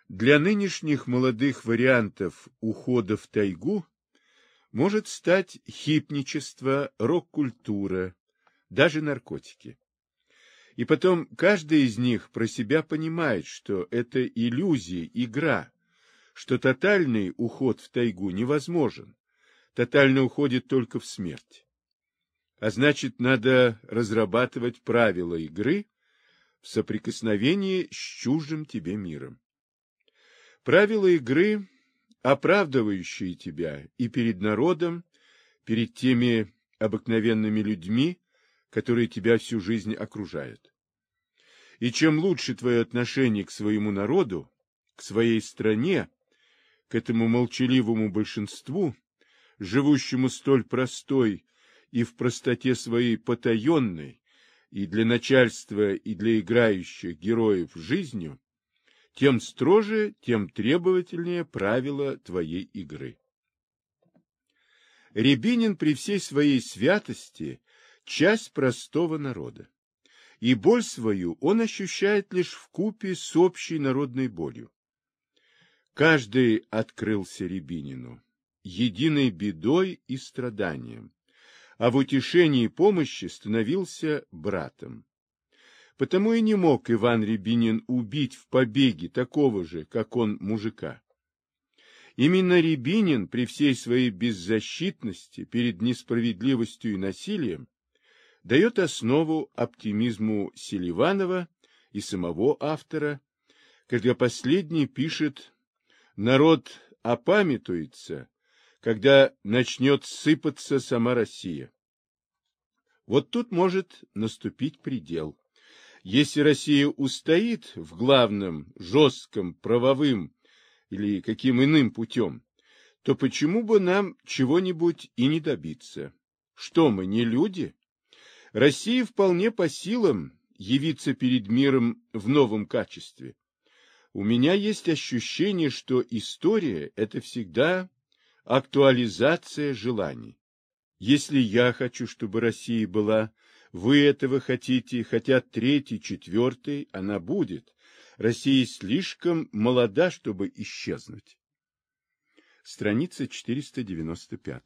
Для нынешних молодых вариантов ухода в тайгу может стать хипничество, рок-культура, даже наркотики. И потом каждый из них про себя понимает, что это иллюзия, игра, что тотальный уход в тайгу невозможен, тотально уходит только в смерть. А значит, надо разрабатывать правила игры в соприкосновении с чуждым тебе миром. Правила игры, оправдывающие тебя и перед народом, перед теми обыкновенными людьми, которые тебя всю жизнь окружают. И чем лучше твое отношение к своему народу, к своей стране, к этому молчаливому большинству, живущему столь простой и в простоте своей потаенной, и для начальства, и для играющих героев жизнью, тем строже, тем требовательнее правила твоей игры. Рябинин при всей своей святости – часть простого народа, и боль свою он ощущает лишь вкупе с общей народной болью. Каждый открылся Рябинину единой бедой и страданием, а в утешении и помощи становился братом. Потому и не мог Иван Рябинин убить в побеге такого же, как он, мужика. Именно Рябинин при всей своей беззащитности перед несправедливостью и насилием дает основу оптимизму Селиванова и самого автора, когда последний пишет: «Народ опамятуется, когда начнет сыпаться сама Россия». Вот тут может наступить предел. Если Россия устоит в главном, жестком, правовым или каким иным путем, то почему бы нам чего-нибудь и не добиться? Что мы, не люди? России вполне по силам явиться перед миром в новом качестве. У меня есть ощущение, что история – это всегда актуализация желаний. Если я хочу, чтобы Россия была, вы этого хотите, хотят третий, четвертый, она будет. Россия слишком молода, чтобы исчезнуть. Страница 495.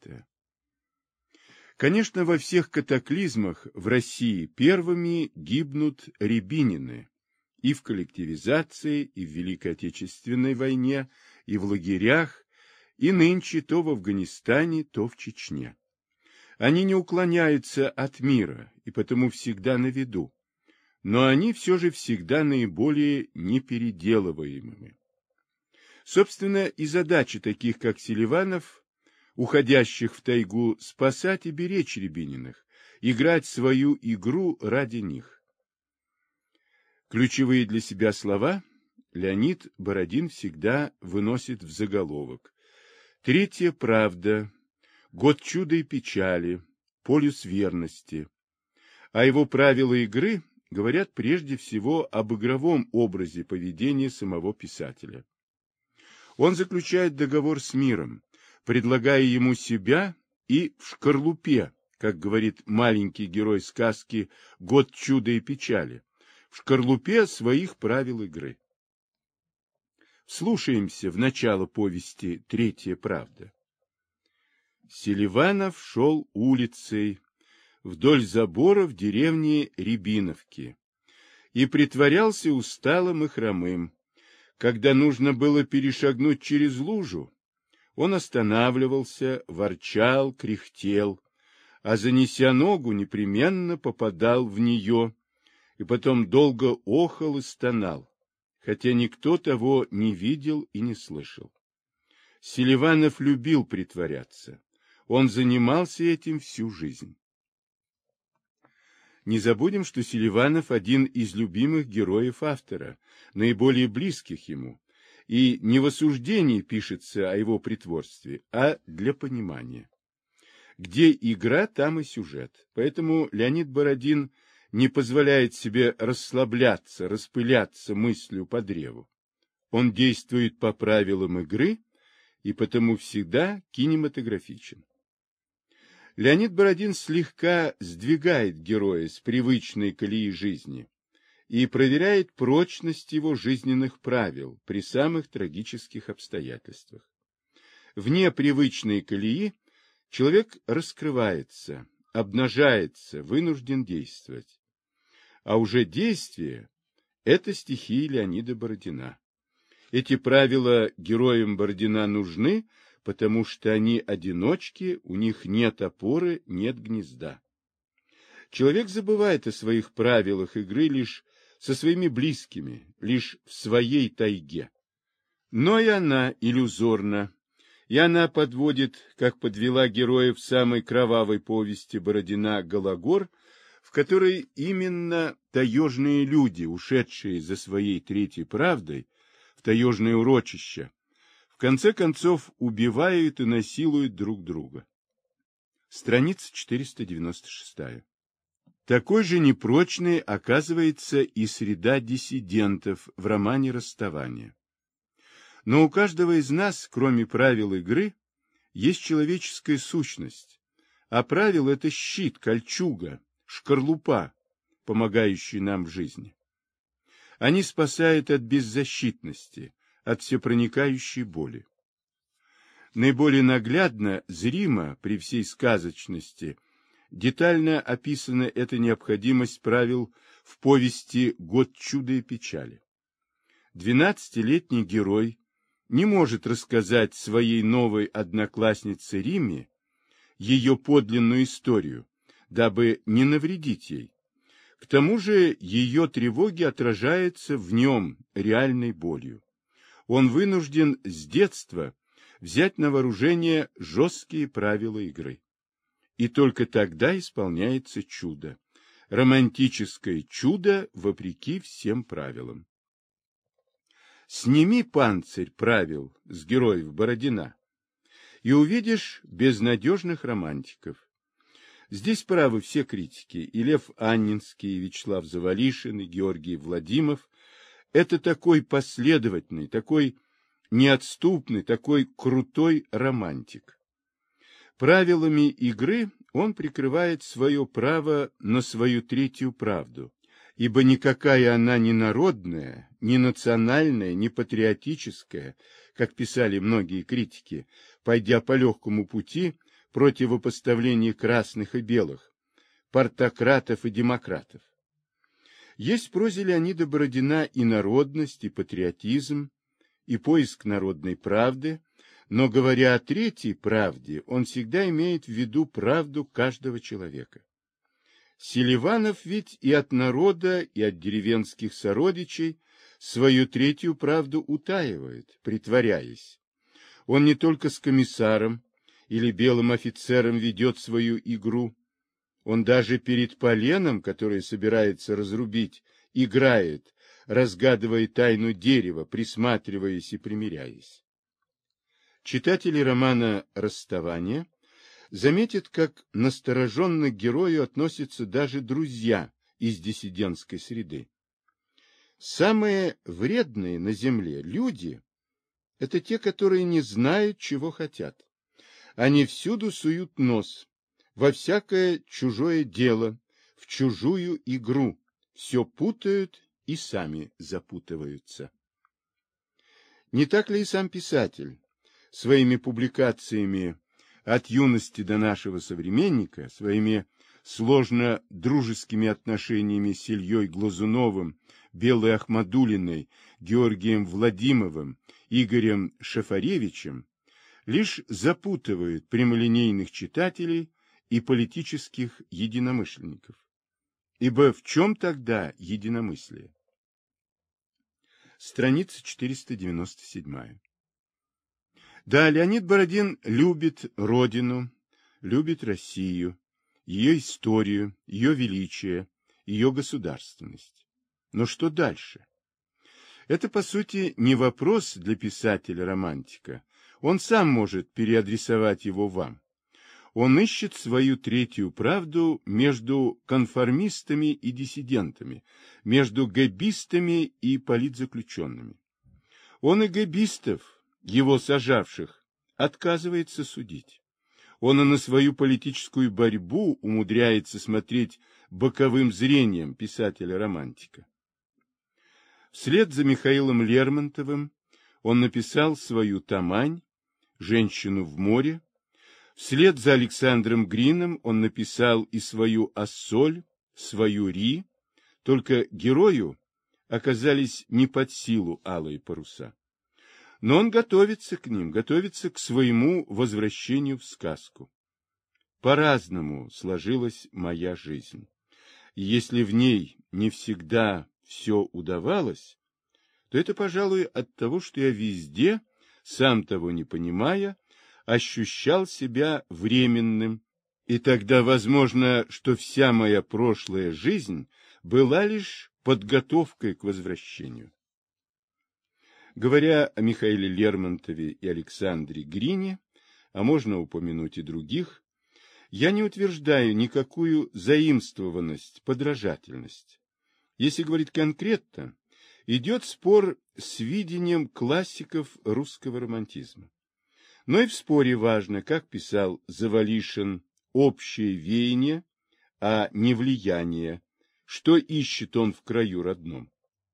Конечно, во всех катаклизмах в России первыми гибнут Рябинины. И в коллективизации, и в Великой Отечественной войне, и в лагерях, и нынче то в Афганистане, то в Чечне. Они не уклоняются от мира, и потому всегда на виду, но они все же всегда наиболее непеределываемыми. Собственно, и задача таких, как Селиванов, уходящих в тайгу, спасать и беречь Рябининых, играть свою игру ради них. Ключевые для себя слова Леонид Бородин всегда выносит в заголовок. Третья правда, год чуда и печали, полюс верности. А его правила игры говорят прежде всего об игровом образе поведения самого писателя. Он заключает договор с миром, предлагая ему себя и в шкарлупе, как говорит маленький герой сказки «Год чуда и печали», в шкарлупе своих правил игры. Слушаемся в начало повести «Третья правда». Селиванов шел улицей вдоль забора в деревне Рябиновки и притворялся усталым и хромым. Когда нужно было перешагнуть через лужу, он останавливался, ворчал, кряхтел, а, занеся ногу, непременно попадал в нее и потом долго охал и стонал, хотя никто того не видел и не слышал. Селиванов любил притворяться. Он занимался этим всю жизнь. Не забудем, что Селиванов один из любимых героев автора, наиболее близких ему, и не в осуждении пишется о его притворстве, а для понимания. Где игра, там и сюжет. Поэтому Леонид Бородин не позволяет себе расслабляться, распыляться мыслью по древу. Он действует по правилам игры и потому всегда кинематографичен. Леонид Бородин слегка сдвигает героя с привычной колеи жизни и проверяет прочность его жизненных правил при самых трагических обстоятельствах. Вне привычной колеи человек раскрывается, обнажается, вынужден действовать. А уже действие – это стихия Леонида Бородина. Эти правила героям Бородина нужны, потому что они одиночки, у них нет опоры, нет гнезда. Человек забывает о своих правилах игры лишь со своими близкими, лишь в своей тайге. Но и она иллюзорна, и она подводит, как подвела героев самой кровавой повести Бородина «Гологор», в которой именно таежные люди, ушедшие за своей третьей правдой в таежное урочище, в конце концов убивают и насилуют друг друга. Страница 496. Такой же непрочной оказывается и среда диссидентов в романе «Расставание». Но у каждого из нас, кроме правил игры, есть человеческая сущность, а правило – это щит, кольчуга, шкарлупа, помогающая нам в жизни. Они спасают от беззащитности, от всепроникающей боли. Наиболее наглядно, зримо, при всей сказочности, детально описана эта необходимость правил в повести «Год чуда и печали». 12-летний герой не может рассказать своей новой однокласснице Риме ее подлинную историю, дабы не навредить ей. К тому же ее тревоги отражаются в нем реальной болью. Он вынужден с детства взять на вооружение жесткие правила игры. И только тогда исполняется чудо. Романтическое чудо вопреки всем правилам. Сними панцирь правил с героев Бородина, и увидишь безнадежных романтиков. Здесь правы все критики, и Лев Анненский, и Вячеслав Завалишин, и Георгий Владимов. Это такой последовательный, такой неотступный, такой крутой романтик. Правилами игры он прикрывает свое право на свою третью правду, ибо никакая она не народная, не национальная, не патриотическая, как писали многие критики, пойдя по легкому пути противопоставления красных и белых, партократов и демократов. Есть в прозе Леонида Бородина и народность, и патриотизм, и поиск народной правды, но, говоря о третьей правде, он всегда имеет в виду правду каждого человека. Селиванов ведь и от народа, и от деревенских сородичей свою третью правду утаивает, притворяясь. Он не только с комиссаром или белым офицером ведет свою игру, он даже перед поленом, которое собирается разрубить, играет, разгадывая тайну дерева, присматриваясь и примиряясь. Читатели романа «Расставание» заметят, как настороженно к герою относятся даже друзья из диссидентской среды. Самые вредные на земле люди – это те, которые не знают, чего хотят. Они всюду суют нос, во всякое чужое дело, в чужую игру, все путают и сами запутываются. Не так ли и сам писатель своими публикациями от юности до нашего современника, своими сложно дружескими отношениями с Ильей Глазуновым, Белой Ахмадулиной, Георгием Владимовым, Игорем Шафаревичем, лишь запутывают прямолинейных читателей и политических единомышленников. Ибо в чем тогда единомыслие? Страница 497. Да, Леонид Бородин любит Родину, любит Россию, ее историю, ее величие, ее государственность. Но что дальше? Это, по сути, не вопрос для писателя-романтика. Он сам может переадресовать его вам. Он ищет свою третью правду между конформистами и диссидентами, между гэбистами и политзаключенными. Он и гэбистов, его сажавших, отказывается судить. Он и на свою политическую борьбу умудряется смотреть боковым зрением писателя-романтика. Вслед за Михаилом Лермонтовым он написал свою «Тамань», «Женщину в море». Вслед за Александром Грином он написал и свою «Ассоль», свою «Ри», только герою оказались не под силу алые паруса. Но он готовится к ним, готовится к своему возвращению в сказку. По-разному сложилась моя жизнь. И если в ней не всегда все удавалось, то это, пожалуй, от того, что я везде, сам того не понимая, ощущал себя временным. И тогда возможно, что вся моя прошлая жизнь была лишь подготовкой к возвращению. Говоря о Михаиле Лермонтове и Александре Грине, а можно упомянуть и других, я не утверждаю никакую заимствованность, подражательность. Если говорить конкретно, идет спор с видением классиков русского романтизма. Но и в споре важно, как писал Завалишин, общее веяние, а не влияние, что ищет он в краю родном.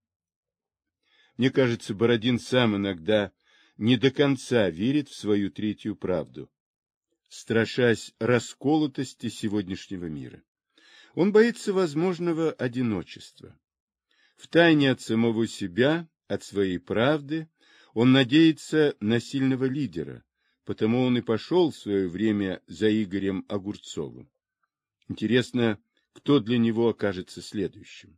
Мне кажется, Бородин сам иногда не до конца верит в свою третью правду, страшась расколотости сегодняшнего мира. Он боится возможного одиночества. Втайне от самого себя, от своей правды, он надеется на сильного лидера, потому он и пошел в свое время за Игорем Огурцовым. Интересно, кто для него окажется следующим?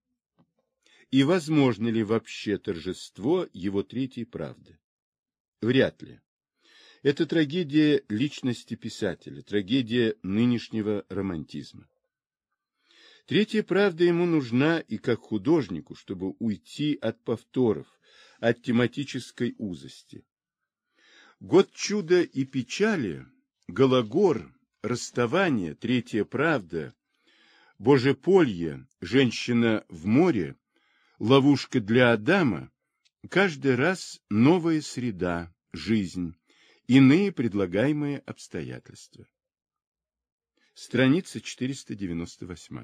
И возможно ли вообще торжество его третьей правды? Вряд ли. Это трагедия личности писателя, трагедия нынешнего романтизма. Третья правда ему нужна и как художнику, чтобы уйти от повторов, от тематической узости. Год чуда и печали, Гологор, расставание, третья правда, Божеполье, женщина в море, ловушка для Адама, каждый раз новая среда, жизнь, иные предлагаемые обстоятельства. Страница 498.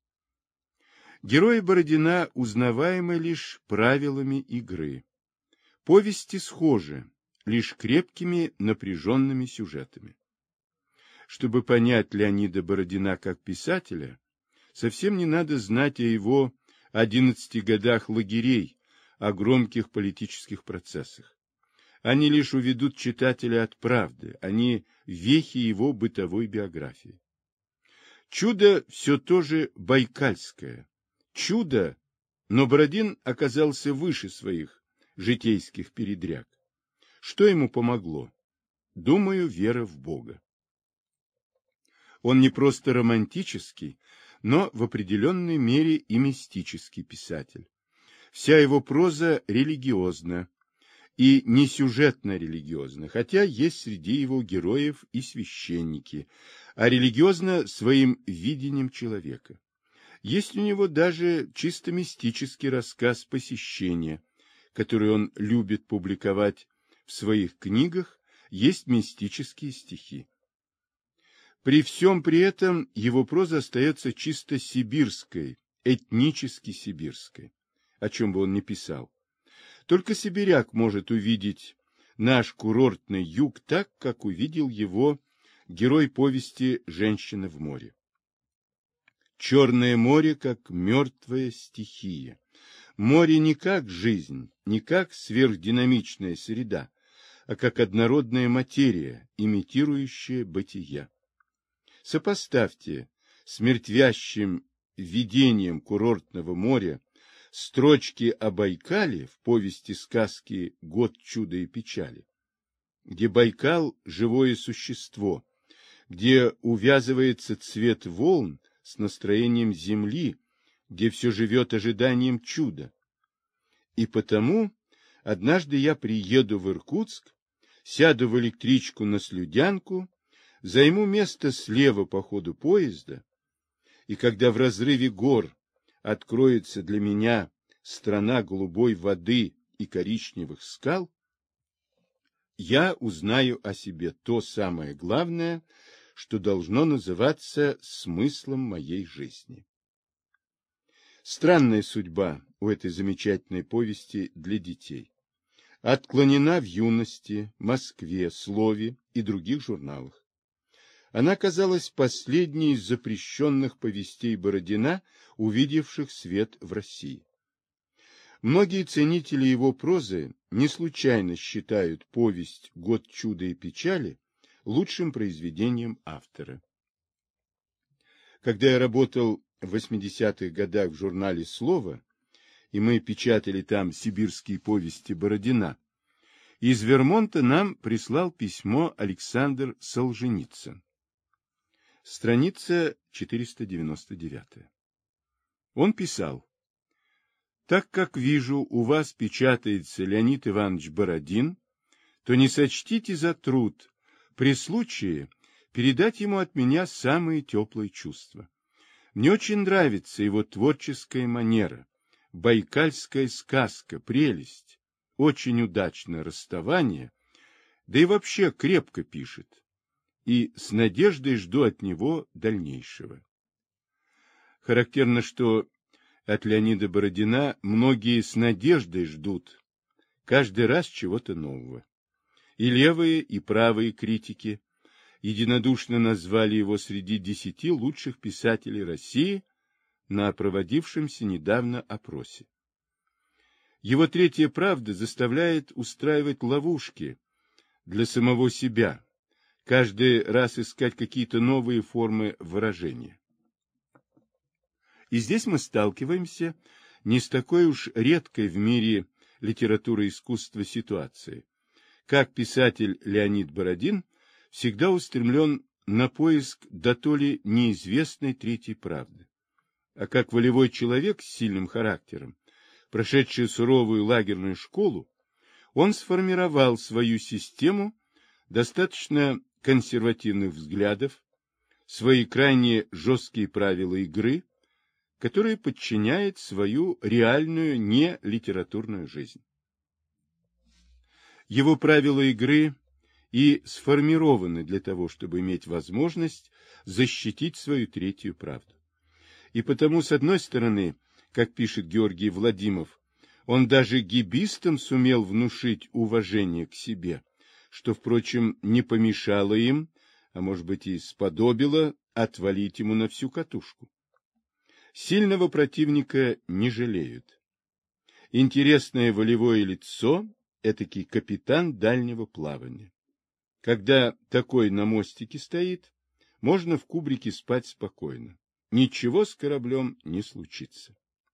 Герои Бородина узнаваемы лишь правилами игры. Повести схожи, лишь крепкими напряженными сюжетами. Чтобы понять Леонида Бородина как писателя, совсем не надо знать о его 11 годах лагерей, о громких политических процессах. Они лишь уведут читателя от правды, они вехи его бытовой биографии. Чудо все то же байкальское. Чудо, но Бородин оказался выше своих житейских передряг. Что ему помогло? Думаю, вера в Бога. Он не просто романтический, но в определенной мере и мистический писатель. Вся его проза религиозна, и не сюжетно-религиозна, хотя есть среди его героев и священники, а религиозно своим видением человека. Есть у него даже чисто мистический рассказ «Посещение», который он любит публиковать в своих книгах, есть мистические стихи. При всем при этом его проза остается чисто сибирской, этнически сибирской, о чем бы он ни писал. Только сибиряк может увидеть наш курортный юг так, как увидел его герой повести «Женщина в море». Черное море как мертвая стихия. Море не как жизнь, не как сверхдинамичная среда, а как однородная материя, имитирующая бытие. Сопоставьте с мертвящим видением курортного моря строчки о Байкале в повести сказки «Год чуда и печали», где Байкал – живое существо, где увязывается цвет волн с настроением земли, где все живет ожиданием чуда. И потому однажды я приеду в Иркутск, сяду в электричку на Слюдянку, займу место слева по ходу поезда, и когда в разрыве гор откроется для меня страна голубой воды и коричневых скал, я узнаю о себе то самое главное, что должно называться смыслом моей жизни. Странная судьба у этой замечательной повести для детей. Отклонена в юности, Москве, Слове и других журналах. Она казалась последней из запрещенных повестей Бородина, увидевших свет в России. Многие ценители его прозы не случайно считают повесть «Год чуда и печали» лучшим произведением автора. Когда я работал в 80-х годах в журнале «Слово», и мы печатали там сибирские повести Бородина, из Вермонта нам прислал письмо Александр Солженицын. Страница 499. Он писал: «Так как вижу, у вас печатается Леонид Иванович Бородин, то не сочтите за труд при случае передать ему от меня самые теплые чувства. Мне очень нравится его творческая манера, байкальская сказка, прелесть, очень удачное расставание, да и вообще крепко пишет, и с надеждой жду от него дальнейшего». Характерно, что от Леонида Бородина многие с надеждой ждут каждый раз чего-то нового. И левые, и правые критики единодушно назвали его среди 10 лучших писателей России на проводившемся недавно опросе. Его «Третья правда» заставляет устраивать ловушки для самого себя, каждый раз искать какие-то новые формы выражения. И здесь мы сталкиваемся не с такой уж редкой в мире литературы и искусства ситуацией, как писатель Леонид Бородин всегда устремлен на поиск дотоле неизвестной третьей правды, а как волевой человек с сильным характером, прошедший суровую лагерную школу, он сформировал свою систему достаточно консервативных взглядов, свои крайне жесткие правила игры, которая подчиняет свою реальную нелитературную жизнь. Его правила игры и сформированы для того, чтобы иметь возможность защитить свою третью правду. И потому, с одной стороны, как пишет Георгий Владимов, он даже гибистам сумел внушить уважение к себе, что, впрочем, не помешало им, а может быть и сподобило, отвалить ему на всю катушку. Сильного противника не жалеют. Интересное волевое лицо – этакий капитан дальнего плавания. Когда такой на мостике стоит, можно в кубрике спать спокойно. Ничего с кораблем не случится.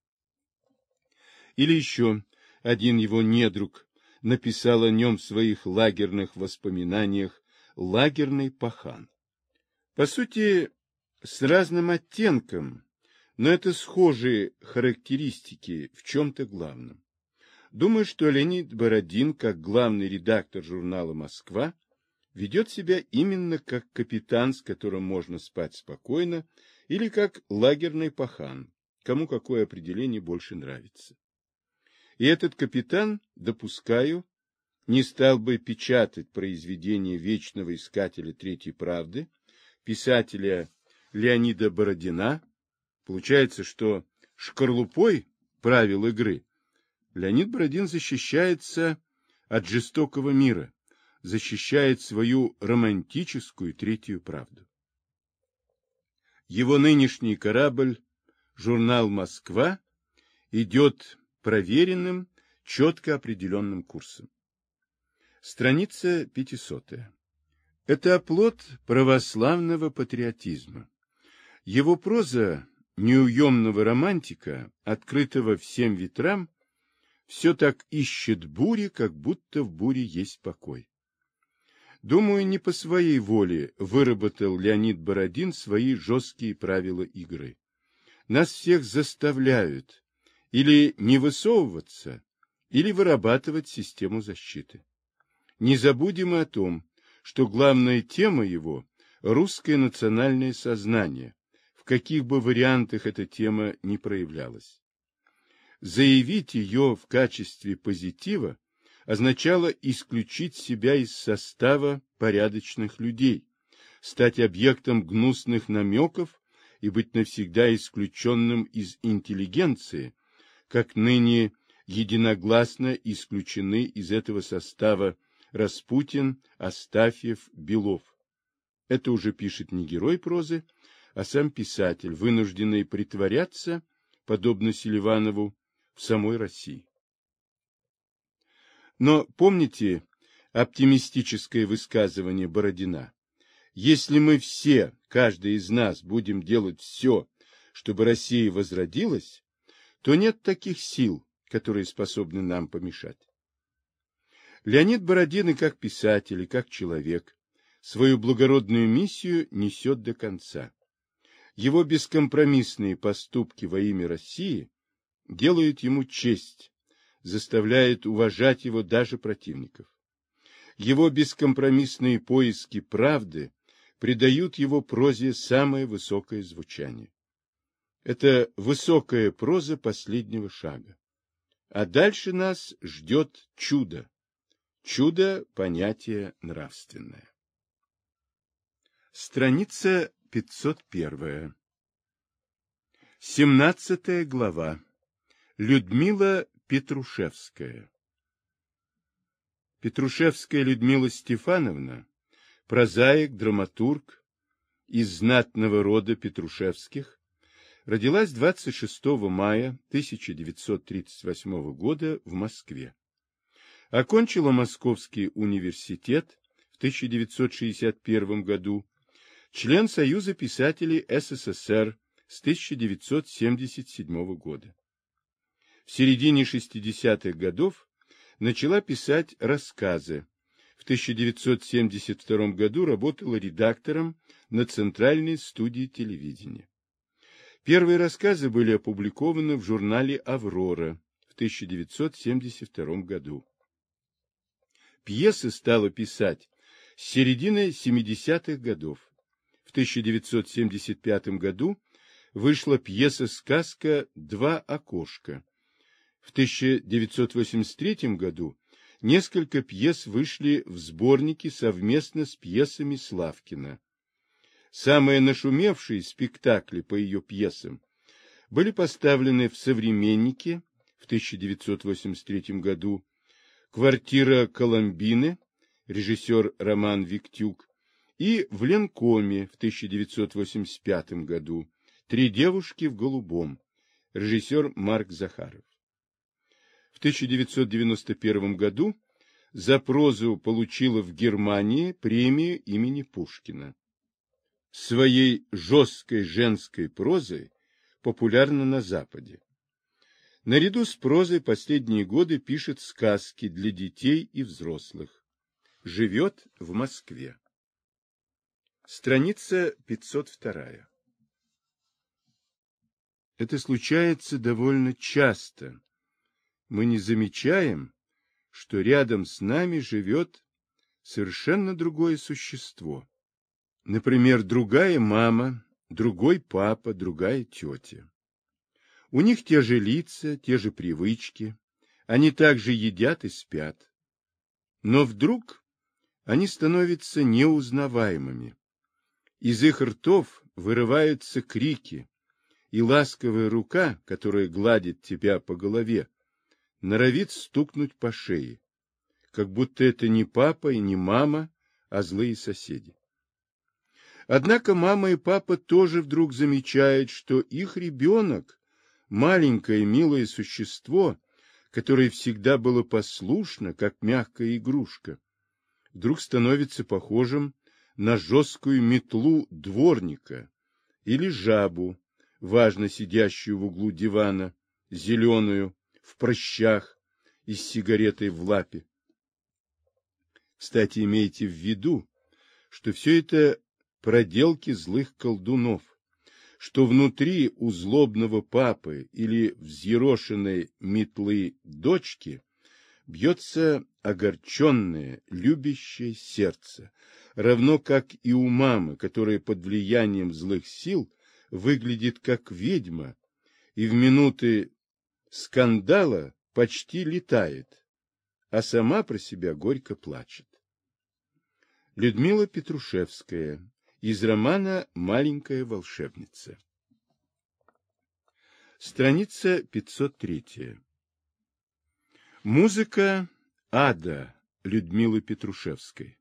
Или еще один его недруг написал о нем в своих лагерных воспоминаниях «Лагерный пахан». По сути, с разным оттенком, но это схожие характеристики в чем-то главном. Думаю, что Леонид Бородин, как главный редактор журнала «Москва», ведет себя именно как капитан, с которым можно спать спокойно, или как лагерный пахан, кому какое определение больше нравится. И этот капитан, допускаю, не стал бы печатать произведения вечного искателя третьей правды, писателя Леонида Бородина. Получается, что шкарлупой правил игры Леонид Бородин защищается от жестокого мира, защищает свою романтическую третью правду. Его нынешний корабль, журнал «Москва», идет проверенным, четко определенным курсом. Страница 500. Это оплот православного патриотизма. Его проза неуемного романтика, открытого всем ветрам, все так ищет бури, как будто в буре есть покой. Думаю, не по своей воле выработал Леонид Бородин свои жесткие правила игры. Нас всех заставляют или не высовываться, или вырабатывать систему защиты. Не забудем и о том, что главная тема его – русское национальное сознание, в каких бы вариантах эта тема ни проявлялась. Заявить ее в качестве позитива означало исключить себя из состава порядочных людей, стать объектом гнусных намеков и быть навсегда исключенным из интеллигенции, как ныне единогласно исключены из этого состава Распутин, Астафьев, Белов. Это уже пишет не герой прозы, а сам писатель, вынужденный притворяться, подобно Селиванову, в самой России. Но помните оптимистическое высказывание Бородина? Если мы все, каждый из нас, будем делать все, чтобы Россия возродилась, то нет таких сил, которые способны нам помешать. Леонид Бородин и как писатель, и как человек свою благородную миссию несет до конца. Его бескомпромиссные поступки во имя России делают ему честь, заставляют уважать его даже противников. Его бескомпромиссные поиски правды придают его прозе самое высокое звучание. Это высокая проза последнего шага. А дальше нас ждет чудо. Чудо – понятие нравственное. Страница 501. 17 глава. Людмила Петрушевская. Петрушевская Людмила Стефановна, прозаик, драматург из знатного рода Петрушевских, родилась 26 мая 1938 года в Москве. Окончила Московский университет в 1961 году, член Союза писателей СССР с 1977 года. В середине 60-х годов начала писать рассказы. В 1972 году работала редактором на Центральной студии телевидения. Первые рассказы были опубликованы в журнале «Аврора» в 1972 году. Пьесы стала писать с середины 70-х годов. В 1975 году вышла пьеса-сказка «Два окошка». В 1983 году несколько пьес вышли в сборнике совместно с пьесами Славкина. Самые нашумевшие спектакли по ее пьесам были поставлены в «Современнике» в 1983 году, «Квартира Коломбины», режиссер Роман Виктюк, и в «Ленкоме» в 1985 году «Три девушки в голубом», режиссер Марк Захаров. В 1991 году за прозу получила в Германии премию имени Пушкина. Своей жесткой женской прозой популярна на Западе. Наряду с прозой последние годы пишет сказки для детей и взрослых. Живет в Москве. Страница 502. Это случается довольно часто. Мы не замечаем, что рядом с нами живет совершенно другое существо. Например, другая мама, другой папа, другая тетя. У них те же лица, те же привычки, они также едят и спят. Но вдруг они становятся неузнаваемыми. Из их ртов вырываются крики, и ласковая рука, которая гладит тебя по голове, норовит стукнуть по шее, как будто это не папа и не мама, а злые соседи. Однако мама и папа тоже вдруг замечают, что их ребенок, маленькое милое существо, которое всегда было послушно, как мягкая игрушка, вдруг становится похожим на жесткую метлу дворника или жабу, важно сидящую в углу дивана, зеленую, в прыщах и с сигаретой в лапе. Кстати, имейте в виду, что все это проделки злых колдунов, что внутри у злобного папы или взъерошенной метлы дочки бьется огорченное, любящее сердце, равно как и у мамы, которая под влиянием злых сил выглядит как ведьма и в минуты скандала почти летает, а сама про себя горько плачет. Людмила Петрушевская из романа «Маленькая волшебница». Страница 503. Музыка ада Людмилы Петрушевской.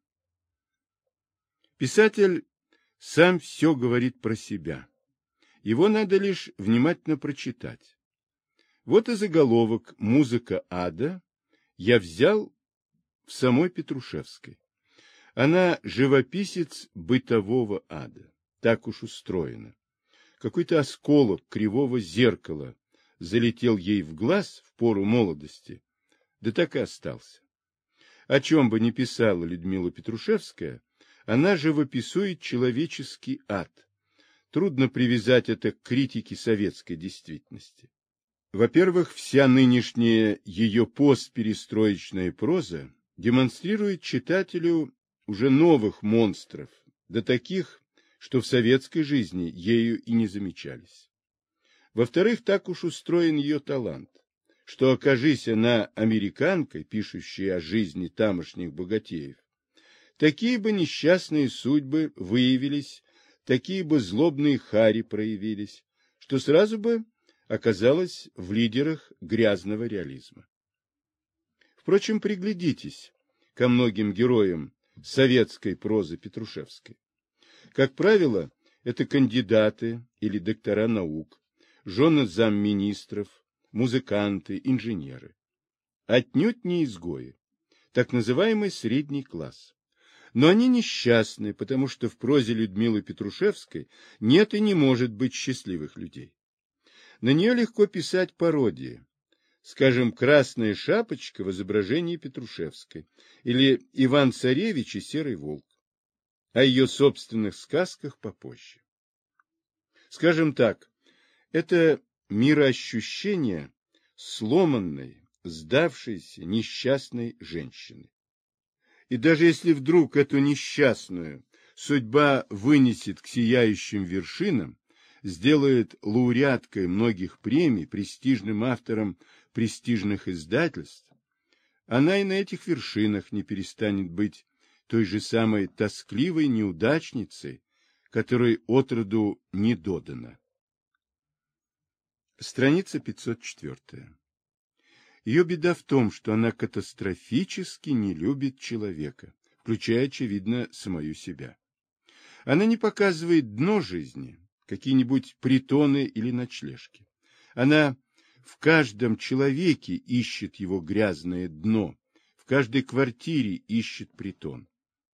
Писатель сам все говорит про себя. Его надо лишь внимательно прочитать. Вот и заголовок «Музыка ада» я взял в самой Петрушевской. Она живописец бытового ада. Так уж устроена. Какой-то осколок кривого зеркала залетел ей в глаз в пору молодости, да так и остался. О чем бы ни писала Людмила Петрушевская, она живописует человеческий ад. Трудно привязать это к критике советской действительности. Во-первых, вся нынешняя ее постперестроечная проза демонстрирует читателю уже новых монстров, да таких, что в советской жизни ею и не замечались. Во-вторых, так уж устроен ее талант, что, окажись она американкой, пишущей о жизни тамошних богатеев, такие бы несчастные судьбы выявились, такие бы злобные хари проявились, что сразу бы оказалось в лидерах грязного реализма. Впрочем, приглядитесь ко многим героям советской прозы Петрушевской. Как правило, это кандидаты или доктора наук, жены замминистров, музыканты, инженеры. Отнюдь не изгои, так называемый средний класс. Но они несчастны, потому что в прозе Людмилы Петрушевской нет и не может быть счастливых людей. На нее легко писать пародии. Скажем, «Красная шапочка» в изображении Петрушевской или «Иван-царевич и серый волк». О ее собственных сказках попозже. Скажем так, это мироощущение сломанной, сдавшейся, несчастной женщины. И даже если вдруг эту несчастную судьба вынесет к сияющим вершинам, сделает лауреаткой многих премий, престижным автором престижных издательств, она и на этих вершинах не перестанет быть той же самой тоскливой неудачницей, которой отроду не додано. Страница 504. Ее беда в том, что она катастрофически не любит человека, включая, очевидно, самую себя. Она не показывает дно жизни, какие-нибудь притоны или ночлежки. Она в каждом человеке ищет его грязное дно, в каждой квартире ищет притон.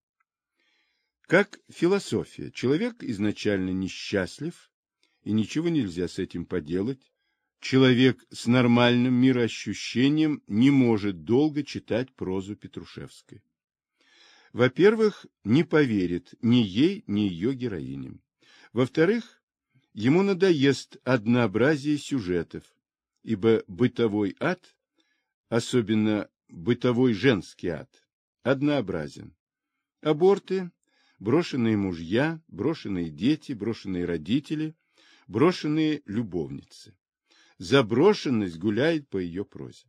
Как философия, человек изначально несчастлив, и ничего нельзя с этим поделать. Человек с нормальным мироощущением не может долго читать прозу Петрушевской. Во-первых, не поверит ни ей, ни ее героиням. Во-вторых, ему надоест однообразие сюжетов, ибо бытовой ад, особенно бытовой женский ад, однообразен. Аборты, брошенные мужья, брошенные дети, брошенные родители, брошенные любовницы. Заброшенность гуляет по ее прозе.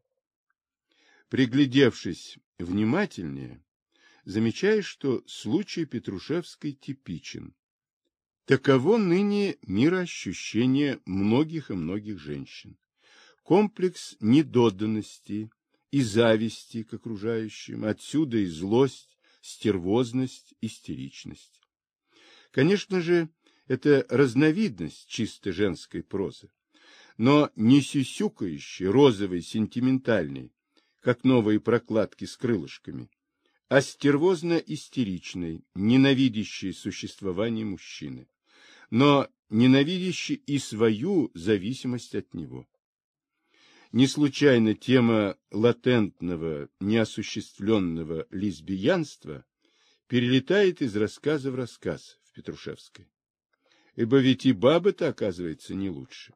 Приглядевшись внимательнее, замечаешь, что случай Петрушевской типичен. Таково ныне мироощущение многих и многих женщин. Комплекс недоданности и зависти к окружающим, отсюда и злость, стервозность, истеричность. Конечно же, это разновидность чисто женской прозы, но не сюсюкающей, розовой, сентиментальной, как новые прокладки с крылышками, а стервозно-истеричной, ненавидящей существование мужчины, но ненавидящей и свою зависимость от него. Не случайно тема латентного, неосуществленного лесбиянства перелетает из рассказа в рассказ в Петрушевской. Ибо ведь и бабы-то, оказывается, не лучше.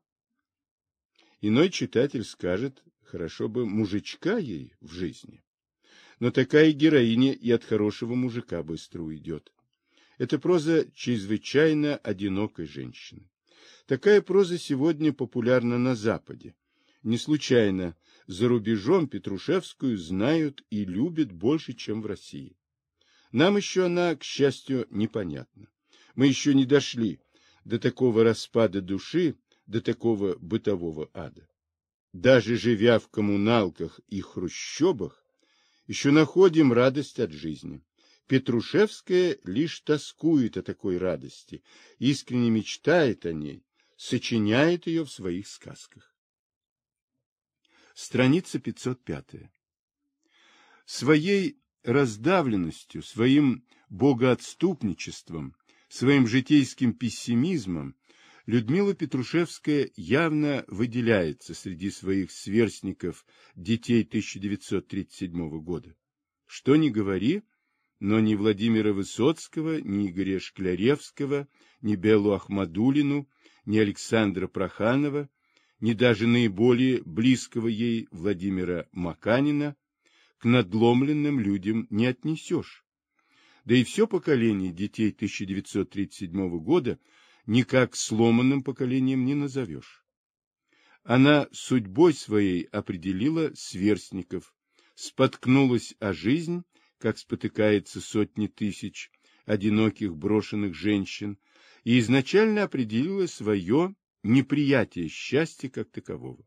Иной читатель скажет, хорошо бы мужичка ей в жизни. Но такая героиня и от хорошего мужика быстро уйдет. Это проза чрезвычайно одинокой женщины. Такая проза сегодня популярна на Западе. Не случайно за рубежом Петрушевскую знают и любят больше, чем в России. Нам еще она, к счастью, непонятна. Мы еще не дошли до такого распада души, до такого бытового ада. Даже живя в коммуналках и хрущобах, еще находим радость от жизни. Петрушевская лишь тоскует о такой радости, искренне мечтает о ней, сочиняет ее в своих сказках. Страница 505. Своей раздавленностью, своим богоотступничеством, своим житейским пессимизмом Людмила Петрушевская явно выделяется среди своих сверстников, детей 1937 года. Что ни говори, но ни Владимира Высоцкого, ни Игоря Шкляревского, ни Беллу Ахмадуллину, ни Александра Проханова, ни даже наиболее близкого ей Владимира Маканина к надломленным людям не отнесешь. Да и все поколение детей 1937 года никак сломанным поколением не назовешь. Она судьбой своей определила сверстников, споткнулась о жизнь, как спотыкается сотни тысяч одиноких брошенных женщин, и изначально определила свое неприятие счастья как такового.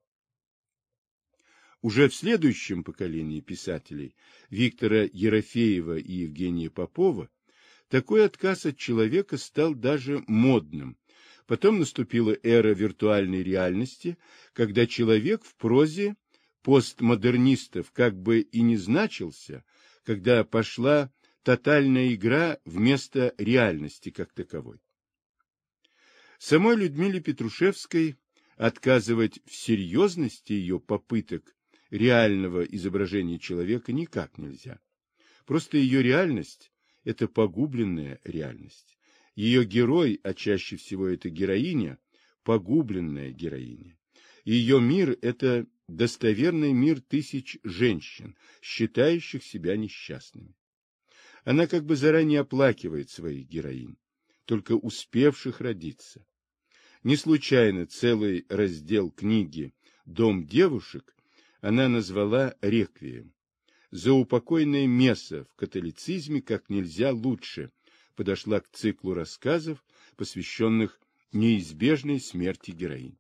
Уже в следующем поколении писателей Виктора Ерофеева и Евгения Попова такой отказ от человека стал даже модным. Потом наступила эра виртуальной реальности, когда человек в прозе постмодернистов как бы и не значился, когда пошла тотальная игра вместо реальности как таковой. Самой Людмиле Петрушевской отказывать в серьезности ее попыток реального изображения человека никак нельзя. Просто ее реальность – это погубленная реальность. Ее герой, а чаще всего это героиня, погубленная героиня. Ее мир – это достоверный мир тысяч женщин, считающих себя несчастными. Она как бы заранее оплакивает своих героинь, только успевших родиться. Не случайно целый раздел книги «Дом девушек» она назвала реквием. Заупокойная месса в католицизме как нельзя лучше подошла к циклу рассказов, посвященных неизбежной смерти героинь.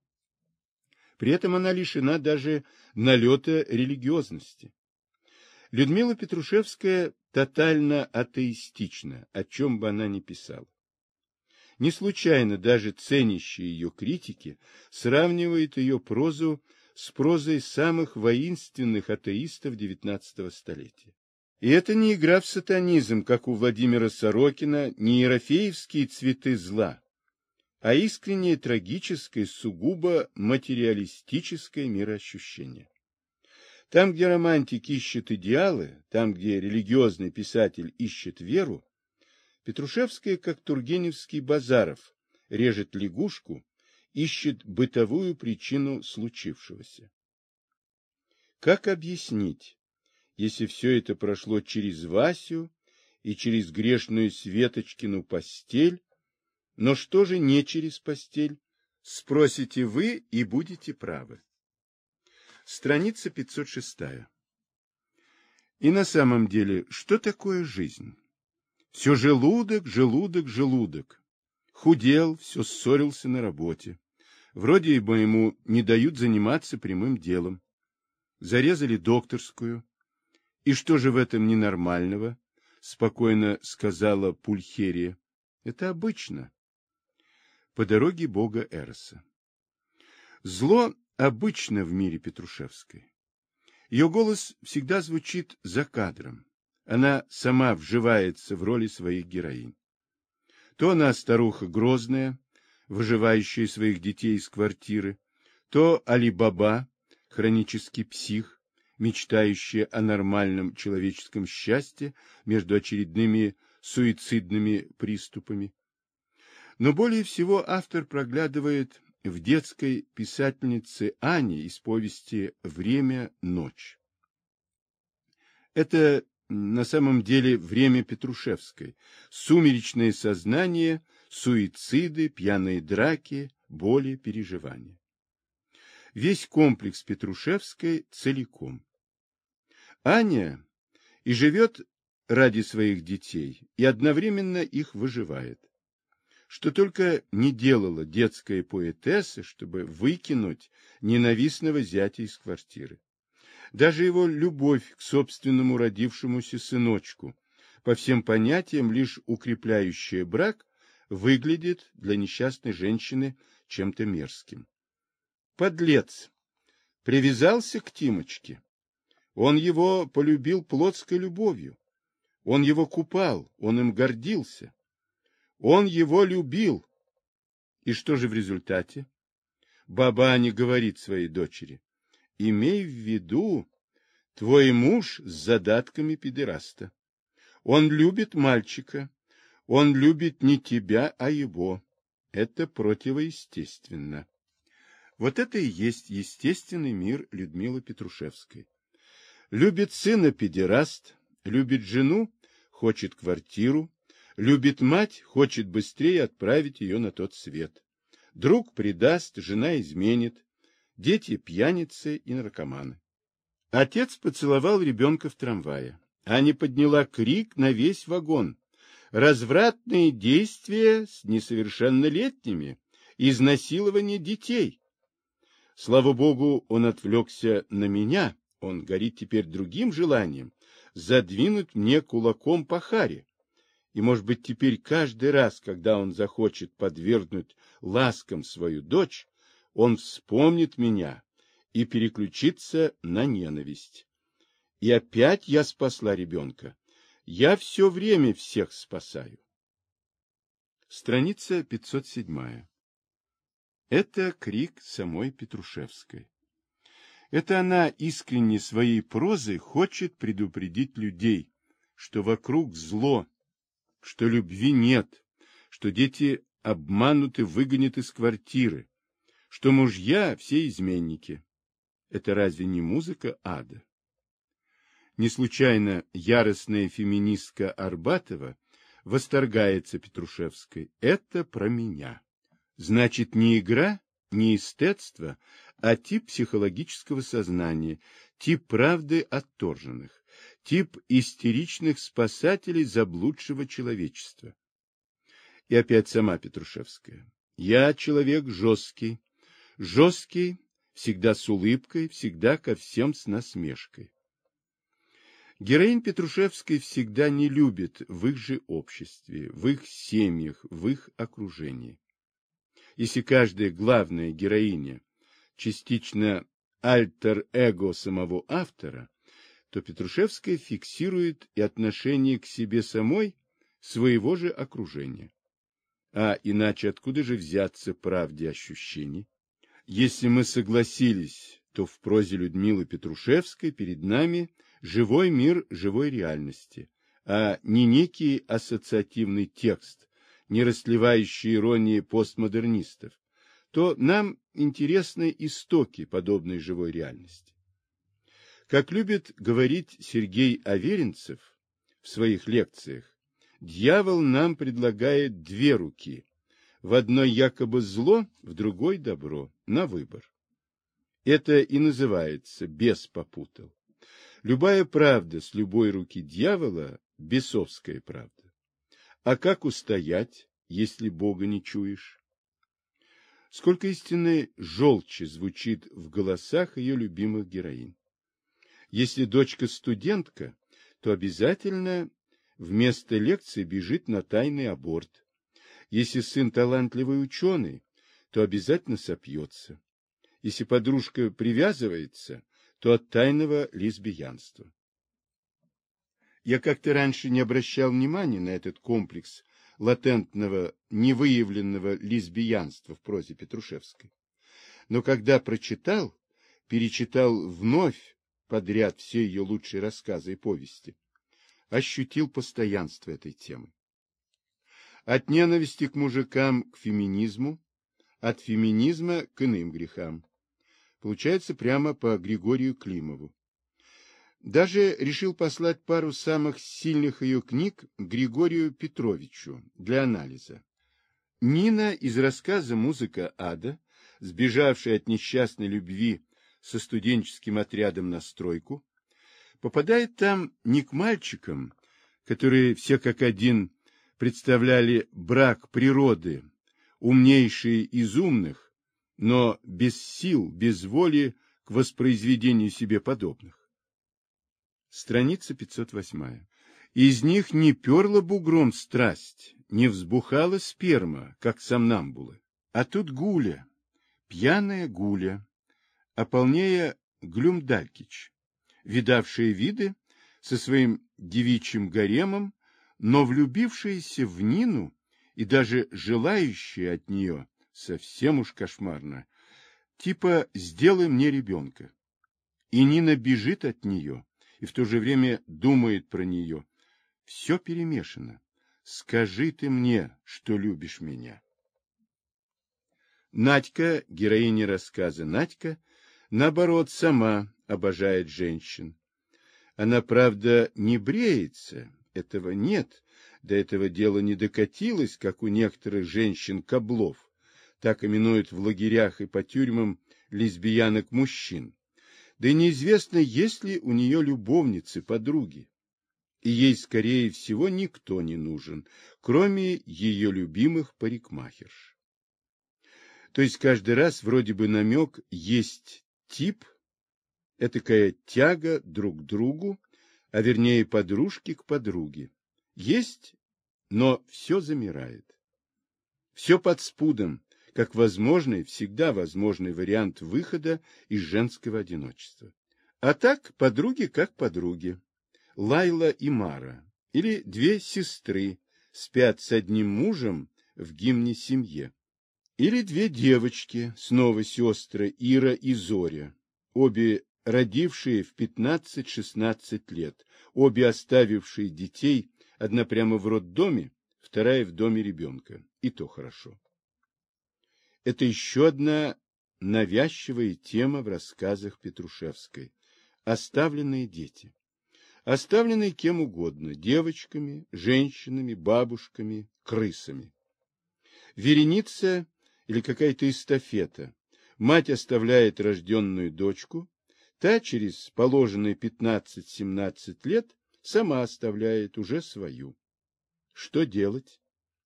При этом она лишена даже налета религиозности. Людмила Петрушевская тотально атеистична, о чем бы она ни писала. Не случайно даже ценящие ее критики сравнивают ее прозу с прозой самых воинственных атеистов XIX столетия. И это не игра в сатанизм, как у Владимира Сорокина, не ерофеевские цветы зла, а искреннее трагическое, сугубо материалистическое мироощущение. Там, где романтик ищет идеалы, там, где религиозный писатель ищет веру, Петрушевская, как тургеневский Базаров, режет лягушку, ищет бытовую причину случившегося. Как объяснить, если все это прошло через Васю и через грешную Светочкину постель, но что же не через постель, спросите вы и будете правы. Страница 506. И на самом деле, что такое жизнь? Все желудок, желудок, желудок. Худел, все ссорился на работе. Вроде бы ему не дают заниматься прямым делом. Зарезали докторскую. И что же в этом ненормального? Спокойно сказала Пульхерия. Это обычно. По дороге бога Эроса. Зло обычно в мире Петрушевской. Ее голос всегда звучит за кадром. Она сама вживается в роли своих героинь. То она старуха грозная, выживающая своих детей из квартиры, то Али-Баба, хронический псих, мечтающая о нормальном человеческом счастье между очередными суицидными приступами. Но более всего автор проглядывает в детской писательнице Ане из повести «Время, ночь». Это на самом деле время Петрушевской, сумеречное сознание, суициды, пьяные драки, боли, переживания. Весь комплекс Петрушевской целиком. Аня и живет ради своих детей, и одновременно их выживает. что только не делала детская поэтесса, чтобы выкинуть ненавистного зятя из квартиры. Даже его любовь к собственному родившемуся сыночку, по всем понятиям лишь укрепляющая брак, выглядит для несчастной женщины чем-то мерзким. Подлец! Привязался к Тимочке. Он его полюбил плотской любовью. Он его купал, он им гордился. Он его любил. И что же в результате? Баба Аня говорит своей дочери: имей в виду, твой муж с задатками педераста. Он любит мальчика. Он любит не тебя, а его. Это противоестественно. Вот это и есть естественный мир Людмилы Петрушевской. Любит сына педераст, любит жену, хочет квартиру, любит мать, хочет быстрее отправить ее на тот свет. Друг предаст, жена изменит, дети пьяницы и наркоманы. Отец поцеловал ребенка в трамвае. Аня подняла крик на весь вагон. Развратные действия с несовершеннолетними, изнасилование детей. Слава богу, он отвлекся на меня, он горит теперь другим желанием задвинуть мне кулаком по харе. И, может быть, теперь каждый раз, когда он захочет подвергнуть ласкам свою дочь, он вспомнит меня и переключится на ненависть. И опять я спасла ребенка. Я все время всех спасаю. Страница 507. Это крик самой Петрушевской. Это она искренне своей прозой хочет предупредить людей, что вокруг зло, что любви нет, что дети обмануты, выгонят из квартиры, что мужья все изменники. Это разве не музыка ада? Не случайно яростная феминистка Арбатова восторгается Петрушевской. Это про меня. Значит, не игра, не эстетство, а тип психологического сознания, тип правды отторженных, тип истеричных спасателей заблудшего человечества. И опять сама Петрушевская. Я человек жесткий, жесткий, всегда с улыбкой, всегда ко всем с насмешкой. Героинь Петрушевской всегда не любит в их же обществе, в их семьях, в их окружении. Если каждая главная героиня частично альтер-эго самого автора, то Петрушевская фиксирует и отношение к себе самой своего же окружения. А иначе откуда же взяться правде ощущений? Если мы согласились, то в прозе Людмилы Петрушевской перед нами живой мир живой реальности, а не некий ассоциативный текст, не расливающий иронии постмодернистов, то нам интересны истоки подобной живой реальности. Как любит говорить Сергей Аверинцев в своих лекциях, дьявол нам предлагает две руки, в одной якобы зло, в другой добро, на выбор. Это и называется «бес попутал». Любая правда с любой руки дьявола – бесовская правда. А как устоять, если Бога не чуешь? Сколько истинной желчи звучит в голосах ее любимых героинь. Если дочка студентка, то обязательно вместо лекции бежит на тайный аборт. Если сын талантливый ученый, то обязательно сопьется. Если подружка привязывается, то от тайного лесбиянства. Я как-то раньше не обращал внимания на этот комплекс латентного, невыявленного лесбиянства в прозе Петрушевской. Но когда прочитал, перечитал вновь подряд все ее лучшие рассказы и повести, ощутил постоянство этой темы. От ненависти к мужикам к феминизму, от феминизма к иным грехам. Получается прямо по Григорию Климову. Даже решил послать пару самых сильных ее книг Григорию Петровичу для анализа. Нина из рассказа «Музыка ада», сбежавшая от несчастной любви со студенческим отрядом на стройку, попадает там не к мальчикам, которые все как один представляли брак природы, умнейшие из умных, но без сил, без воли к воспроизведению себе подобных. Страница 508. Из них не перла бугром страсть, не взбухала сперма, как сомнамбулы. А тут Гуля, пьяная Гуля, а полнее Глюмдалькич, видавшая виды со своим девичьим гаремом, но влюбившаяся в Нину и даже желающая от нее совсем уж кошмарно, типа «сделай мне ребенка». И Нина бежит от нее и в то же время думает про нее. Все перемешано. Скажи ты мне, что любишь меня. Надька, героиня рассказа Надька, наоборот, сама обожает женщин. Она, правда, не бреется, этого нет, до этого дела не докатилось, как у некоторых женщин-каблов, так именуют в лагерях и по тюрьмам лесбиянок-мужчин. Да и неизвестно, есть ли у нее любовницы, подруги. И ей, скорее всего, никто не нужен, кроме ее любимых парикмахерш. То есть каждый раз вроде бы намек есть тип, этакая тяга друг к другу, а вернее подружки к подруге. Есть, но все замирает. Все под спудом, как возможный, всегда возможный вариант выхода из женского одиночества. А так подруги как подруги. Лайла и Мара, или две сестры, спят с одним мужем в гимне семье. Или две девочки, снова сестры, Ира и Зоря, обе родившие в 15-16 лет, обе оставившие детей, одна прямо в роддоме, вторая в доме ребенка, и то хорошо. Это еще одна навязчивая тема в рассказах Петрушевской. Оставленные дети. Оставленные кем угодно, девочками, женщинами, бабушками, крысами. Вереница или какая-то эстафета. Мать оставляет рожденную дочку, та через положенные 15-17 лет сама оставляет уже свою. Что делать?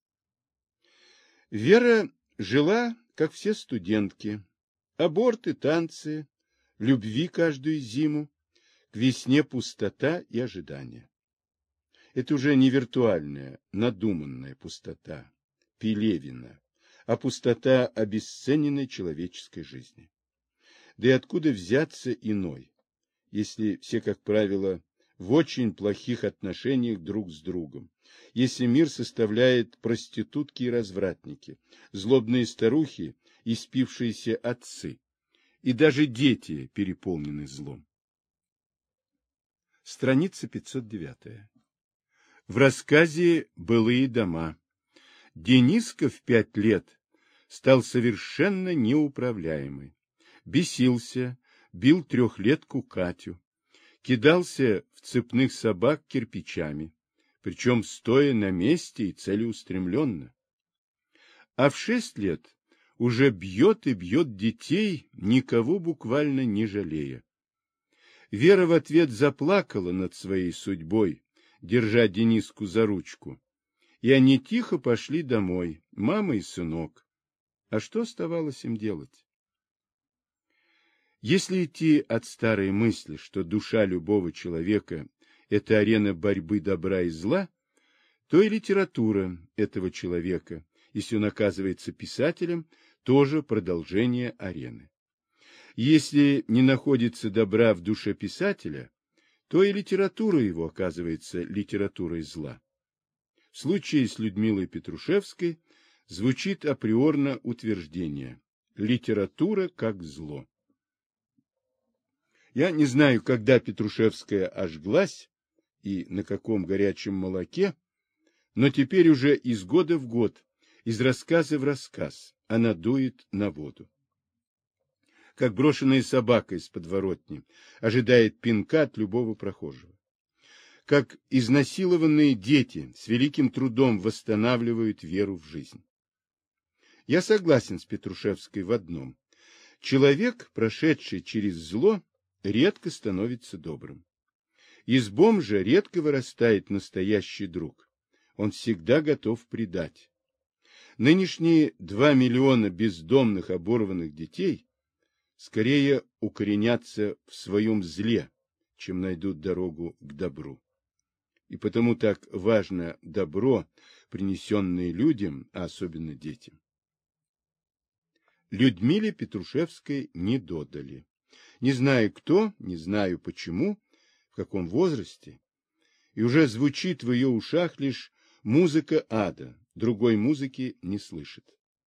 Вера жила, как все студентки. Аборты, танцы, любви каждую зиму, к весне пустота и ожидание. Это уже не виртуальная, надуманная пустота, Пелевина, а пустота обесцененной человеческой жизни. Да и откуда взяться иной, если все, как правило, в очень плохих отношениях друг с другом, если мир составляет проститутки и развратники, злобные старухи и спившиеся отцы, и даже дети переполнены злом. Страница 509. В рассказе «Былые дома» Дениска в 5 лет стал совершенно неуправляемый. Бесился, бил 3-летку Катю, кидался в цепных собак кирпичами, причем стоя на месте и целеустремленно. А в 6 лет уже бьет и бьет детей, никого буквально не жалея. Вера в ответ заплакала над своей судьбой, держа Дениску за ручку. И они тихо пошли домой, мама и сынок. А что оставалось им делать? Если идти от старой мысли, что душа любого человека – это арена борьбы добра и зла, то и литература этого человека, если он оказывается писателем, тоже продолжение арены. Если не находится добра в душе писателя, то и литература его оказывается литературой зла. В случае с Людмилой Петрушевской звучит априорно утверждение «литература как зло». Я не знаю, когда Петрушевская ожглась и на каком горячем молоке, но теперь уже из года в год, из рассказа в рассказ, она дует на воду. Как брошенная собака из подворотни, ожидает пинка от любого прохожего. Как изнасилованные дети с великим трудом восстанавливают веру в жизнь. Я согласен с Петрушевской в одном. Человек, прошедший через зло, редко становится добрым. Из бомжа редко вырастает настоящий друг. он всегда готов предать. Нынешние 2 миллиона бездомных оборванных детей скорее укоренятся в своем зле, чем найдут дорогу к добру. И потому так важно добро, принесенное людям, а особенно детям. Людмиле Петрушевской не додали. Не знаю кто, не знаю почему, в каком возрасте, и уже звучит в ее ушах лишь музыка ада, другой музыки не слышит.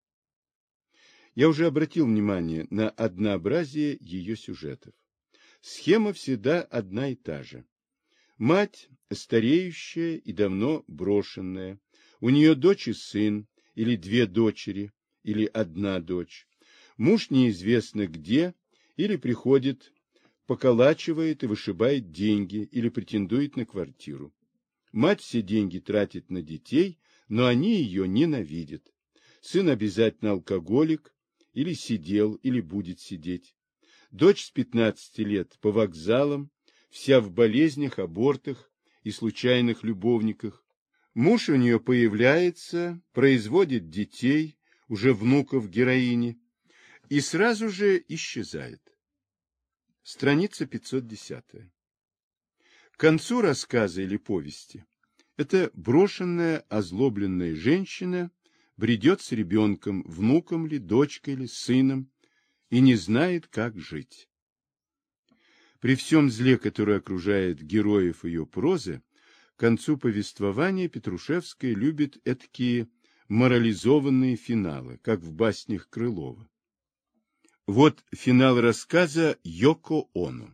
Я уже обратил внимание на однообразие ее сюжетов. Схема всегда одна и та же. Мать стареющая и давно брошенная, у нее дочь и сын, или 2 дочери, или 1 дочь. Муж неизвестно где, или приходит, поколачивает и вышибает деньги, или претендует на квартиру. Мать все деньги тратит на детей, но они ее ненавидят. Сын обязательно алкоголик, или сидел, или будет сидеть. Дочь с 15 лет по вокзалам, вся в болезнях, абортах и случайных любовниках. Муж у нее появляется, производит детей, уже внуков героини, и сразу же исчезает. Страница 510. К концу рассказа или повести эта брошенная, озлобленная женщина бредет с ребенком, внуком ли, дочкой ли, сыном, и не знает, как жить. При всем зле, которое окружает героев ее прозы, к концу повествования Петрушевская любит этакие морализованные финалы, как в баснях Крылова. Вот финал рассказа «Йоко Оно».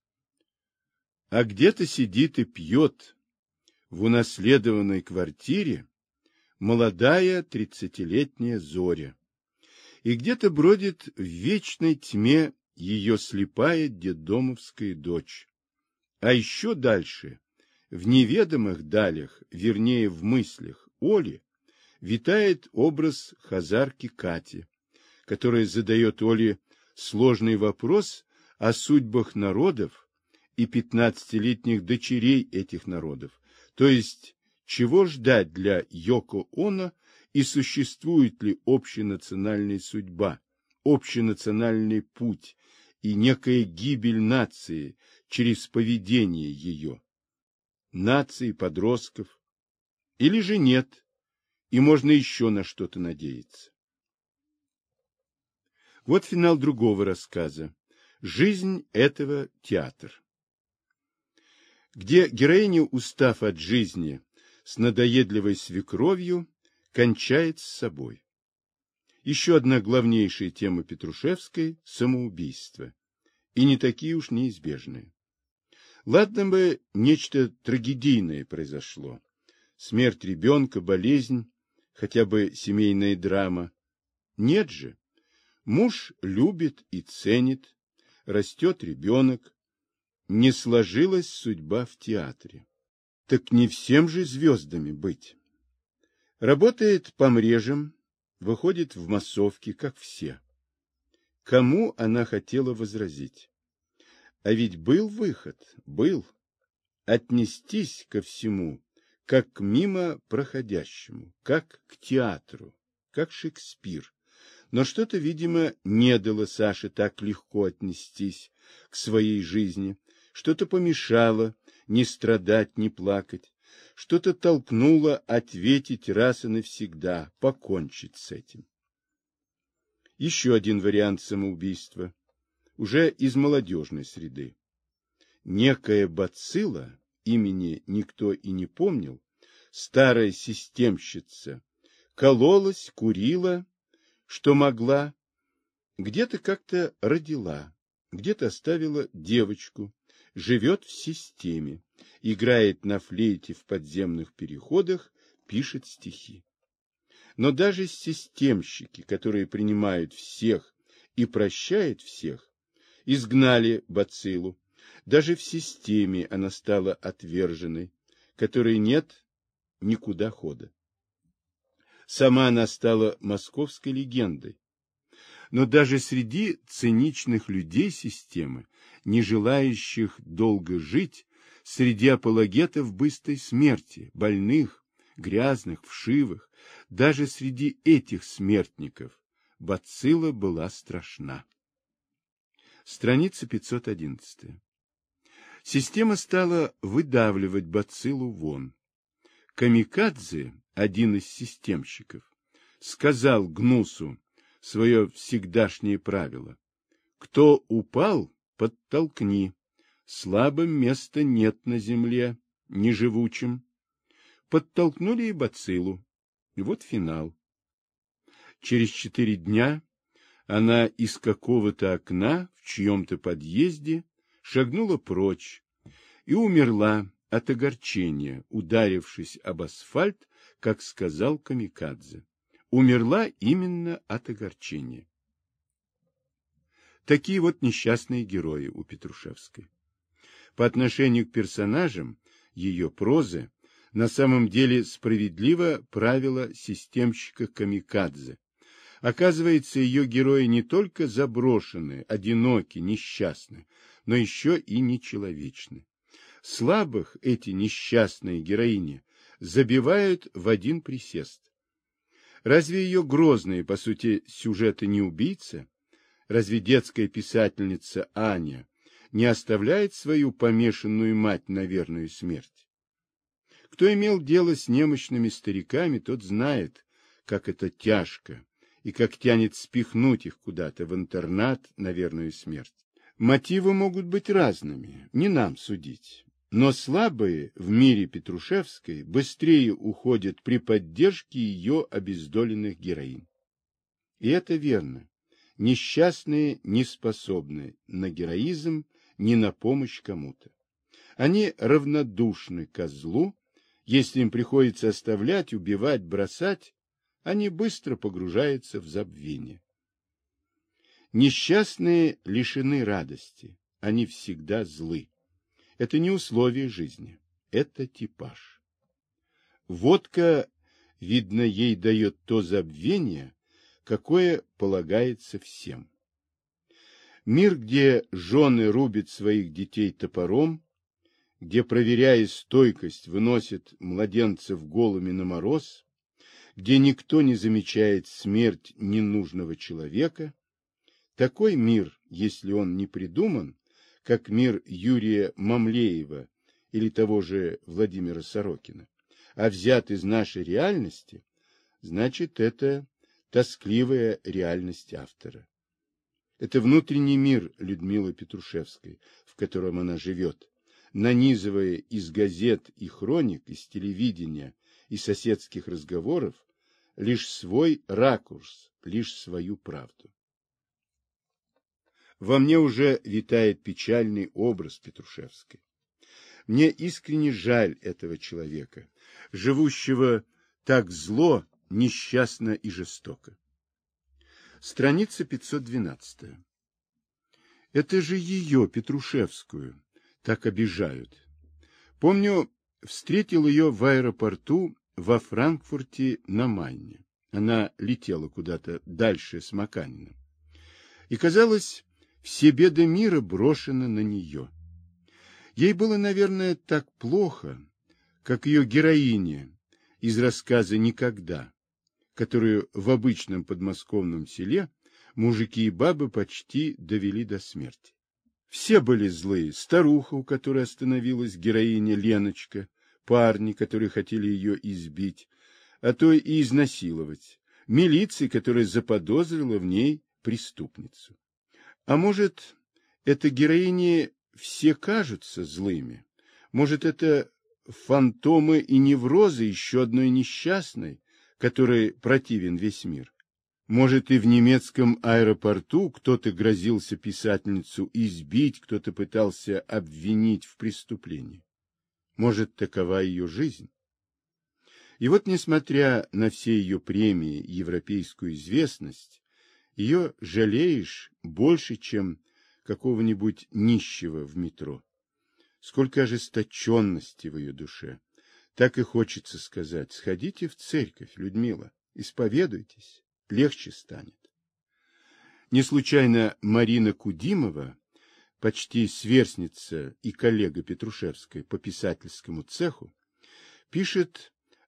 А где-то сидит и пьет в унаследованной квартире молодая 30-летняя Зоря. И где-то бродит в вечной тьме ее слепая детдомовская дочь. А еще дальше, в неведомых далях, вернее в мыслях Оли, витает образ хазарки Кати, которая задает Оле сложный вопрос о судьбах народов и 15-летних дочерей этих народов, то есть чего ждать для Йоко Оно и существует ли общенациональная судьба, общенациональный путь и некая гибель нации через поведение ее, нации, подростков, или же нет, и можно еще на что-то надеяться. Вот финал другого рассказа «Жизнь этого театр», где героиня, устав от жизни с надоедливой свекровью, кончает с собой. Еще одна главнейшая тема Петрушевской – самоубийство, и не такие уж неизбежные. Ладно бы нечто трагедийное произошло, смерть ребенка, болезнь, хотя бы семейная драма. Нет же. Муж любит и ценит, растет ребенок. Не сложилась судьба в театре. Так не всем же звездами быть. Работает по мрежам, выходит в массовки, как все. Кому она хотела возразить? А ведь был выход, был. Отнестись ко всему, как к мимо проходящему, как к театру, как Шекспир. Но что-то, видимо, не дало Саше так легко отнестись к своей жизни, что-то помешало не страдать, не плакать, что-то толкнуло ответить раз и навсегда, покончить с этим. Еще один вариант самоубийства, уже из молодежной среды. Некая бацилла, имени никто и не помнил, старая системщица, кололась, курила, что могла, где-то как-то родила, где-то оставила девочку, живет в системе, играет на флейте в подземных переходах, пишет стихи. Но даже системщики, которые принимают всех и прощают всех, изгнали бациллу. Даже в системе она стала отверженной, которой нет никуда хода. Сама она стала московской легендой. Но даже среди циничных людей системы, не желающих долго жить, среди апологетов быстрой смерти, больных, грязных, вшивых, даже среди этих смертников бацилла была страшна. Страница 511. Система стала выдавливать бациллу вон. Камикадзе, один из системщиков, сказал Гнусу свое всегдашнее правило: кто упал, подтолкни, слабым места нет на земле, неживучим. Подтолкнули и бациллу. И вот финал. Через 4 дня она из какого-то окна в чьем-то подъезде шагнула прочь и умерла от огорчения, ударившись об асфальт, как сказал Камикадзе. Умерла именно от огорчения. Такие вот несчастные герои у Петрушевской. По отношению к персонажам ее прозы на самом деле справедливо правило системщика Камикадзе. Оказывается, ее герои не только заброшены, одиноки, несчастны, но еще и нечеловечны. Слабых эти несчастные героини забивают в один присест. Разве ее грозные, по сути, сюжеты не убийца? Разве детская писательница Аня не оставляет свою помешанную мать на верную смерть? Кто имел дело с немощными стариками, тот знает, как это тяжко, и как тянет спихнуть их куда-то в интернат на верную смерть. Мотивы могут быть разными, не нам судить. Но слабые в мире Петрушевской быстрее уходят при поддержке ее обездоленных героинь. И это верно. Несчастные не способны на героизм, ни на помощь кому-то. Они равнодушны ко злу. Если им приходится оставлять, убивать, бросать, они быстро погружаются в забвение. Несчастные лишены радости, они всегда злы. Это не условие жизни, это типаж. Водка, видно, ей дает то забвение, какое полагается всем. Мир, где жены рубят своих детей топором, где, проверяя стойкость, выносят младенцев голыми на мороз, где никто не замечает смерть ненужного человека, такой мир, если он не придуман, как мир Юрия Мамлеева или того же Владимира Сорокина, а взят из нашей реальности, значит, это тоскливая реальность автора. Это внутренний мир Людмилы Петрушевской, в котором она живет, нанизывая из газет и хроник, из телевидения и соседских разговоров лишь свой ракурс, лишь свою правду. Во мне уже витает печальный образ Петрушевской. Мне искренне жаль этого человека, живущего так зло, несчастно и жестоко. Страница 512. Это же ее, Петрушевскую, так обижают. Помню, встретил ее в аэропорту во Франкфурте на Майне. Она летела куда-то дальше с Маканиным. И, казалось, все беды мира брошены на нее. Ей было, наверное, так плохо, как ее героине из рассказа «Никогда», которую в обычном подмосковном селе мужики и бабы почти довели до смерти. Все были злые: старуха, у которой остановилась героиня Леночка, парни, которые хотели ее избить, а то и изнасиловать, милиция, которая заподозрила в ней преступницу. А может, это героини все кажутся злыми? Может, это фантомы и неврозы еще одной несчастной, которой противен весь мир? Может, и в немецком аэропорту кто-то грозился писательницу избить, кто-то пытался обвинить в преступлении? Может, такова ее жизнь? И вот, несмотря на все ее премии и европейскую известность, ее жалеешь больше, чем какого-нибудь нищего в метро. Сколько ожесточенности в ее душе. Так и хочется сказать: сходите в церковь, Людмила, исповедуйтесь, легче станет. Не случайно Марина Кудимова, почти сверстница и коллега Петрушевской по писательскому цеху, пишет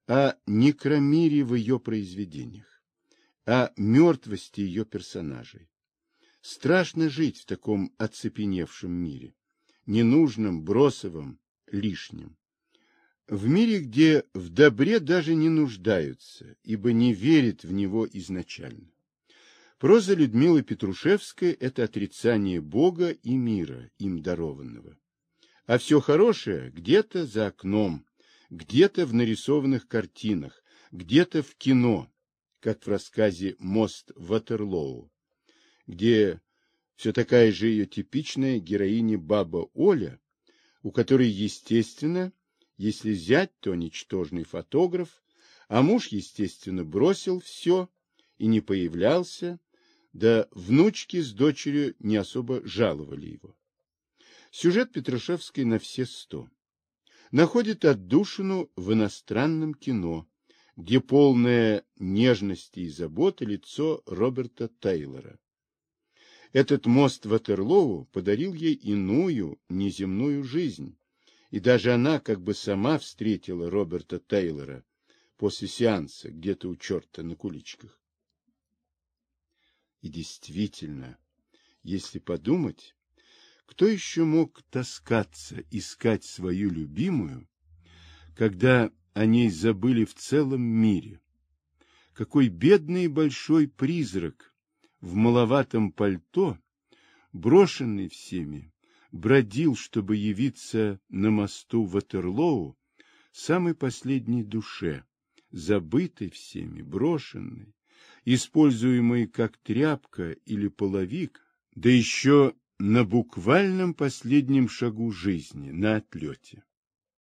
о некромире в ее произведениях, о мертвости ее персонажей. Страшно жить в таком оцепеневшем мире, ненужном, бросовом, лишнем. В мире, где в добре даже не нуждаются, ибо не верят в него изначально. Проза Людмилы Петрушевской – это отрицание Бога и мира, им дарованного. А все хорошее где-то за окном, где-то в нарисованных картинах, где-то в кино, как в рассказе «Мост Ватерлоу», где все такая же ее типичная героиня баба Оля, у которой, естественно, если зять, то ничтожный фотограф, а муж, естественно, бросил все и не появлялся, да внучки с дочерью не особо жаловали его. Сюжет Петрушевской на все 100. Находит отдушину в иностранном кино, где полное нежности и заботы лицо Роберта Тейлора. Этот мост Ватерлоу подарил ей иную, неземную жизнь, и даже она как бы сама встретила Роберта Тейлора после сеанса где-то у черта на куличках. И действительно, если подумать, кто еще мог таскаться, искать свою любимую, когда о ней забыли в целом мире? Какой бедный большой призрак в маловатом пальто, брошенный всеми, бродил, чтобы явиться на мосту Ватерлоу самой последней душе, забытой всеми, брошенной, используемой как тряпка или половик, да еще на буквальном последнем шагу жизни, на отлете.